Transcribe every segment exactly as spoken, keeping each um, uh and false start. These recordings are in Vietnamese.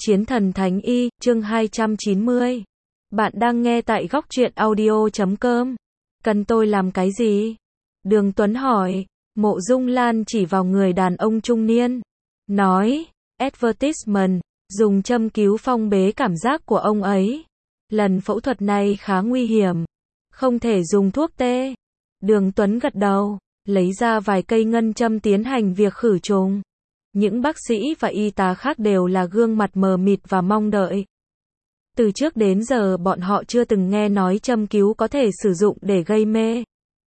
Chiến thần thánh y, chương hai trăm chín mươi. Bạn đang nghe tại góc truyện audio chấm com. Cần tôi làm cái gì? Đường Tuấn hỏi. Mộ Dung Lan chỉ vào người đàn ông trung niên. Nói, advertisement, dùng châm cứu phong bế cảm giác của ông ấy. Lần phẫu thuật này khá nguy hiểm. Không thể dùng thuốc tê. Đường Tuấn gật đầu, lấy ra vài cây ngân châm tiến hành việc khử trùng. Những bác sĩ và y tá khác đều là gương mặt mờ mịt và mong đợi. Từ trước đến giờ bọn họ chưa từng nghe nói châm cứu có thể sử dụng để gây mê.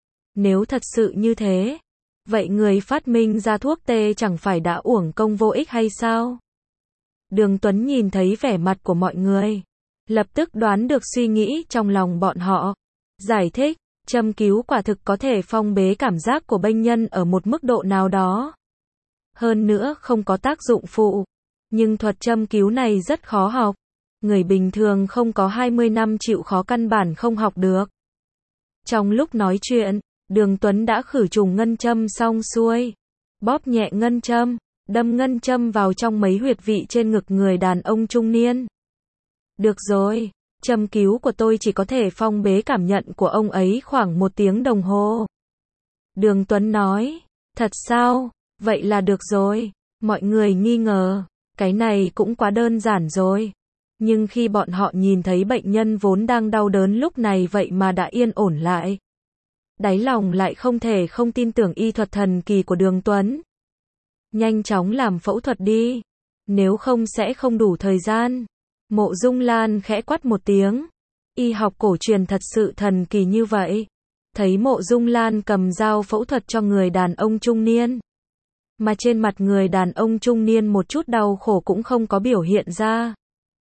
Nếu thật sự như thế, vậy người phát minh ra thuốc tê chẳng phải đã uổng công vô ích hay sao? Đường Tuấn nhìn thấy vẻ mặt của mọi người, lập tức đoán được suy nghĩ trong lòng bọn họ. Giải thích, châm cứu quả thực có thể phong bế cảm giác của bệnh nhân ở một mức độ nào đó. Hơn nữa không có tác dụng phụ. Nhưng thuật châm cứu này rất khó học. Người bình thường không có hai mươi năm chịu khó căn bản không học được. Trong lúc nói chuyện, Đường Tuấn đã khử trùng ngân châm xong xuôi. Bóp nhẹ ngân châm, đâm ngân châm vào trong mấy huyệt vị trên ngực người đàn ông trung niên. Được rồi, châm cứu của tôi chỉ có thể phong bế cảm nhận của ông ấy khoảng một tiếng đồng hồ. Đường Tuấn nói, thật sao? Vậy là được rồi. Mọi người nghi ngờ, cái này cũng quá đơn giản rồi. Nhưng khi bọn họ nhìn thấy bệnh nhân vốn đang đau đớn lúc này vậy mà đã yên ổn lại, đáy lòng lại không thể không tin tưởng y thuật thần kỳ của Đường Tuấn. Nhanh chóng làm phẫu thuật đi, nếu không sẽ không đủ thời gian. Mộ Dung Lan khẽ quát một tiếng. Y học cổ truyền thật sự thần kỳ như vậy. Thấy Mộ Dung Lan cầm dao phẫu thuật cho người đàn ông trung niên, mà trên mặt người đàn ông trung niên một chút đau khổ cũng không có biểu hiện ra.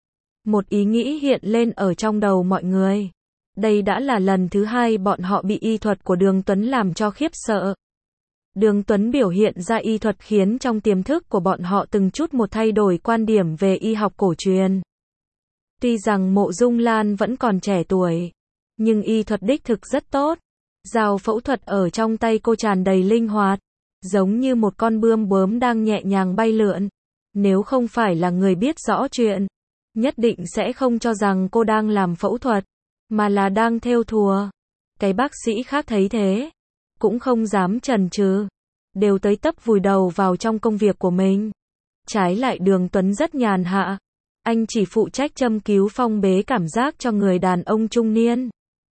Một ý nghĩ hiện lên ở trong đầu mọi người. Đây đã là lần thứ hai bọn họ bị y thuật của Đường Tuấn làm cho khiếp sợ. Đường Tuấn biểu hiện ra y thuật khiến trong tiềm thức của bọn họ từng chút một thay đổi quan điểm về y học cổ truyền. Tuy rằng Mộ Dung Lan vẫn còn trẻ tuổi, nhưng y thuật đích thực rất tốt. Dao phẫu thuật ở trong tay cô tràn đầy linh hoạt, giống như một con bươm bướm đang nhẹ nhàng bay lượn. Nếu không phải là người biết rõ chuyện, nhất định sẽ không cho rằng cô đang làm phẫu thuật, mà là đang thêu thùa. Cái bác sĩ khác thấy thế, cũng không dám chần chừ, đều tới tấp vùi đầu vào trong công việc của mình. Trái lại Đường Tuấn rất nhàn hạ, anh chỉ phụ trách châm cứu phong bế cảm giác cho người đàn ông trung niên.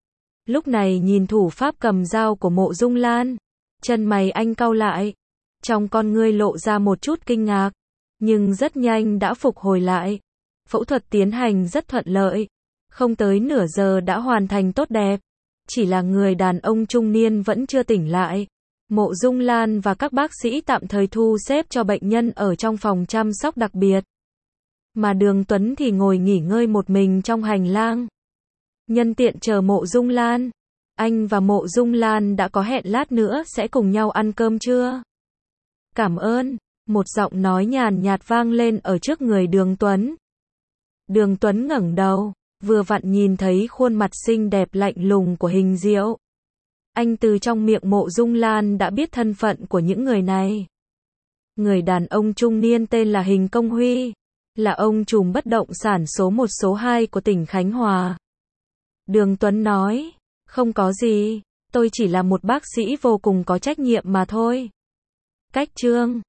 Lúc này nhìn thủ pháp cầm dao của Mộ Dung Lan, chân mày anh cau lại, trong con ngươi lộ ra một chút kinh ngạc, nhưng rất nhanh đã phục hồi lại. Phẫu thuật tiến hành rất thuận lợi, không tới nửa giờ đã hoàn thành tốt đẹp. Chỉ là người đàn ông trung niên vẫn chưa tỉnh lại. Mộ Dung Lan và các bác sĩ tạm thời thu xếp cho bệnh nhân ở trong phòng chăm sóc đặc biệt. Mà Đường Tuấn thì ngồi nghỉ ngơi một mình trong hành lang. Nhân tiện chờ Mộ Dung Lan. Anh và Mộ Dung Lan đã có hẹn lát nữa sẽ cùng nhau ăn cơm trưa. Cảm ơn. Một giọng nói nhàn nhạt vang lên ở trước người Đường Tuấn. Đường Tuấn ngẩng đầu, vừa vặn nhìn thấy khuôn mặt xinh đẹp lạnh lùng của Hình Diệu. Anh từ trong miệng Mộ Dung Lan đã biết thân phận của những người này. Người đàn ông trung niên tên là Hình Công Huy, là ông trùm bất động sản số một số hai của tỉnh Khánh Hòa. Đường Tuấn nói, không có gì, tôi chỉ là một bác sĩ vô cùng có trách nhiệm mà thôi. Cách chương